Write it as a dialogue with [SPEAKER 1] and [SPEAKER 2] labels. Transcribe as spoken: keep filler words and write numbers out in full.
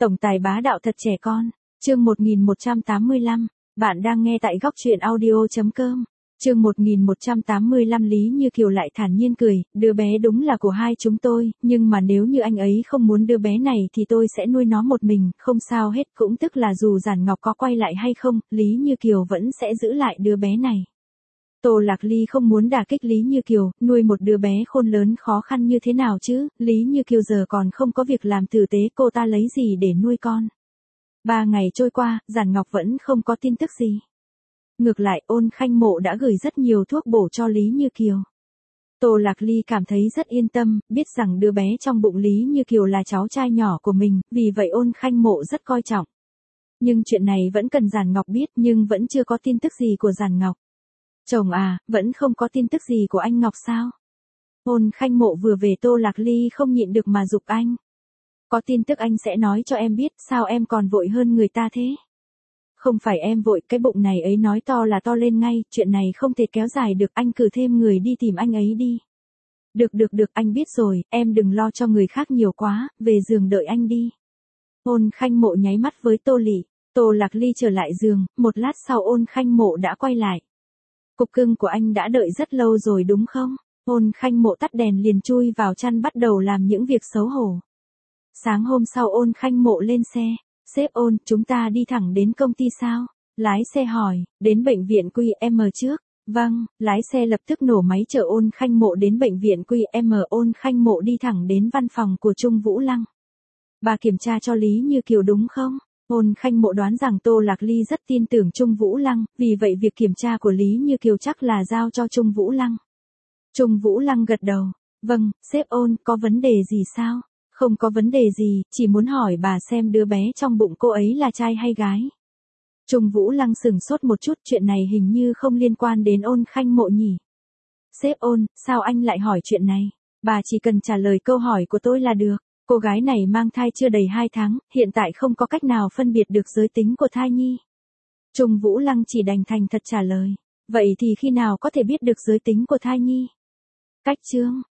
[SPEAKER 1] Tổng tài bá đạo thật trẻ con. Chương một nghìn một trăm tám mươi lăm. Bạn đang nghe tại góc truyện audio chấm com. Chương một nghìn một trăm tám mươi lăm. Lý Như Kiều lại thản nhiên cười, đứa bé đúng là của hai chúng tôi, nhưng mà nếu như anh ấy không muốn đứa bé này thì tôi sẽ nuôi nó một mình, không sao hết, cũng tức là dù Giản Ngọc có quay lại hay không, Lý Như Kiều vẫn sẽ giữ lại đứa bé này. Tô Lạc Ly không muốn đả kích Lý Như Kiều, nuôi một đứa bé khôn lớn khó khăn như thế nào chứ, Lý Như Kiều giờ còn không có việc làm tử tế, cô ta lấy gì để nuôi con. Ba ngày trôi qua, Giản Ngọc vẫn không có tin tức gì. Ngược lại, Ôn Khanh Mộ đã gửi rất nhiều thuốc bổ cho Lý Như Kiều. Tô Lạc Ly cảm thấy rất yên tâm, biết rằng đứa bé trong bụng Lý Như Kiều là cháu trai nhỏ của mình, vì vậy Ôn Khanh Mộ rất coi trọng. Nhưng chuyện này vẫn cần Giản Ngọc biết, nhưng vẫn chưa có tin tức gì của Giản Ngọc. Chồng à, vẫn không có tin tức gì của anh Ngọc sao? Ôn Khanh Mộ vừa về, Tô Lạc Ly không nhịn được mà giục anh. Có tin tức anh sẽ nói cho em biết, sao em còn vội hơn người ta thế? Không phải em vội, cái bụng này ấy nói to là to lên ngay, chuyện này không thể kéo dài được, anh cử thêm người đi tìm anh ấy đi. Được được được, anh biết rồi, em đừng lo cho người khác nhiều quá, về giường đợi anh đi. Ôn Khanh Mộ nháy mắt với Tô Lị. Tô Lạc Ly trở lại giường, một lát sau Ôn Khanh Mộ đã quay lại. Cục cưng của anh đã đợi rất lâu rồi đúng không? Ôn Khanh Mộ tắt đèn liền chui vào chăn bắt đầu làm những việc xấu hổ. Sáng hôm sau Ôn Khanh Mộ lên xe. Sếp Ôn, chúng ta đi thẳng đến công ty sao? Lái xe hỏi, đến bệnh viện quy em trước. Vâng, lái xe lập tức nổ máy chở Ôn Khanh Mộ đến bệnh viện quy em. Ôn Khanh Mộ đi thẳng đến văn phòng của Trung Vũ Lăng. Bà kiểm tra cho Lý Như Kiều đúng không? Ôn Khanh Mộ đoán rằng Tô Lạc Ly rất tin tưởng Trung Vũ Lăng, vì vậy việc kiểm tra của Lý Như Kiều chắc là giao cho Trung Vũ Lăng. Trung Vũ Lăng gật đầu. Vâng, sếp Ôn, có vấn đề gì sao? Không có vấn đề gì, chỉ muốn hỏi bà xem đứa bé trong bụng cô ấy là trai hay gái. Trung Vũ Lăng sửng sốt một chút, chuyện này hình như không liên quan đến Ôn Khanh Mộ nhỉ. Sếp Ôn, sao anh lại hỏi chuyện này? Bà chỉ cần trả lời câu hỏi của tôi là được. Cô gái này mang thai chưa đầy hai tháng, hiện tại không có cách nào phân biệt được giới tính của thai nhi. Trung Vũ Lăng chỉ đành thành thật trả lời. Vậy thì khi nào có thể biết được giới tính của thai nhi? Cách chương.